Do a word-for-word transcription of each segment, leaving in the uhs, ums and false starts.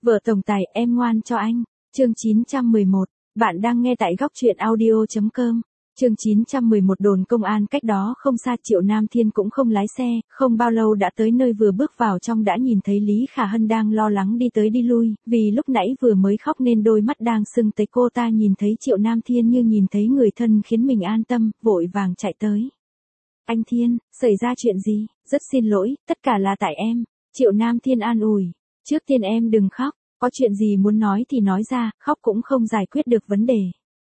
Vợ tổng tài, em ngoan cho anh. Chương chín trăm mười một. Bạn đang nghe tại góc truyện audio chấm com. Chương chín trăm mười một. Đồn công an cách đó không xa. Triệu Nam Thiên cũng không lái xe, không bao lâu đã tới nơi, vừa bước vào trong đã nhìn thấy Lý Khả Hân đang lo lắng đi tới đi lui, vì lúc nãy vừa mới khóc nên đôi mắt đang sưng tấy. Cô ta nhìn thấy Triệu Nam Thiên như nhìn thấy người thân khiến mình an tâm, vội vàng chạy tới. Anh Thiên, xảy ra chuyện gì? Rất xin lỗi, tất cả là tại em. Triệu Nam Thiên an ủi. Trước tiên em đừng khóc, có chuyện gì muốn nói thì nói ra, khóc cũng không giải quyết được vấn đề.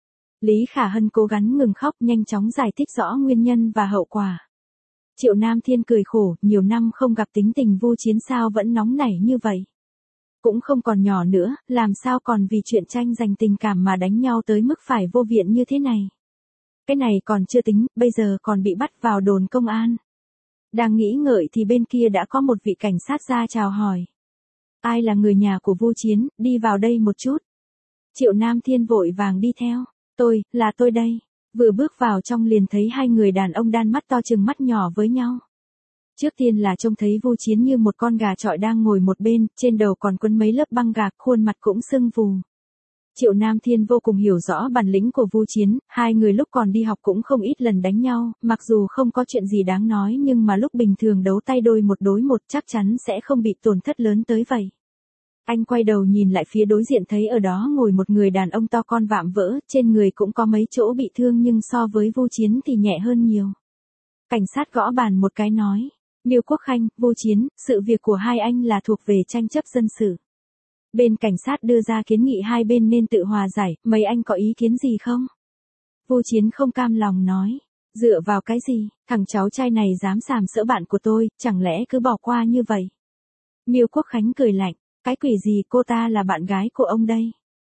Lý Khả Hân cố gắng ngừng khóc, nhanh chóng giải thích rõ nguyên nhân và hậu quả. Triệu Nam Thiên cười khổ, nhiều năm không gặp tính tình Vu Chiến sao vẫn nóng nảy như vậy. Cũng không còn nhỏ nữa, làm sao còn vì chuyện tranh giành tình cảm mà đánh nhau tới mức phải vô viện như thế này. Cái này còn chưa tính, bây giờ còn bị bắt vào đồn công an. Đang nghĩ ngợi thì bên kia đã có một vị cảnh sát ra chào hỏi. Ai là người nhà của Vu Chiến, đi vào đây một chút. Triệu Nam Thiên vội vàng đi theo. Tôi, là tôi đây. Vừa bước vào trong liền thấy hai người đàn ông đan mắt to chừng mắt nhỏ với nhau. Trước tiên là trông thấy Vu Chiến như một con gà chọi đang ngồi một bên, trên đầu còn quấn mấy lớp băng gạc, khuôn mặt cũng sưng vù. Triệu Nam Thiên vô cùng hiểu rõ bản lĩnh của Vu Chiến, hai người lúc còn đi học cũng không ít lần đánh nhau, mặc dù không có chuyện gì đáng nói nhưng mà lúc bình thường đấu tay đôi một đối một chắc chắn sẽ không bị tổn thất lớn tới vậy. Anh quay đầu nhìn lại phía đối diện thấy ở đó ngồi một người đàn ông to con vạm vỡ, trên người cũng có mấy chỗ bị thương nhưng so với Vu Chiến thì nhẹ hơn nhiều. Cảnh sát gõ bàn một cái nói, Miêu Quốc Khanh, Vu Chiến, sự việc của hai anh là thuộc về tranh chấp dân sự. Bên cảnh sát đưa ra kiến nghị hai bên nên tự hòa giải, mấy anh có ý kiến gì không? Vu Chiến không cam lòng nói, dựa vào cái gì, thằng cháu trai này dám sàm sỡ bạn của tôi, chẳng lẽ cứ bỏ qua như vậy? Miêu Quốc Khánh cười lạnh, cái quỷ gì, cô ta là bạn gái của ông đây.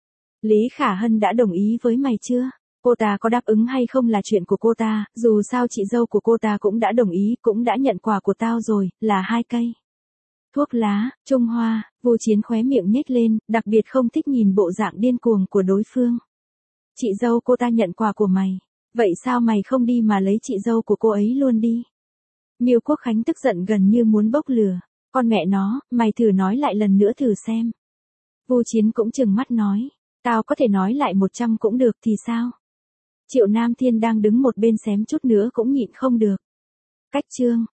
Lý Khả Hân đã đồng ý với mày chưa? Cô ta có đáp ứng hay không là chuyện của cô ta, dù sao chị dâu của cô ta cũng đã đồng ý, cũng đã nhận quà của tao rồi, là hai cây. Thuốc lá, Trung Hoa, Vu Chiến khóe miệng nhếch lên, đặc biệt không thích nhìn bộ dạng điên cuồng của đối phương. Chị dâu cô ta nhận quà của mày, vậy sao mày không đi mà lấy chị dâu của cô ấy luôn đi? Miêu Quốc Khánh tức giận gần như muốn bốc lửa, con mẹ nó, mày thử nói lại lần nữa thử xem. Vu Chiến cũng trừng mắt nói, tao có thể nói lại một trăm cũng được thì sao? Triệu Nam Thiên đang đứng một bên xém chút nữa cũng nhịn không được. Cách chương.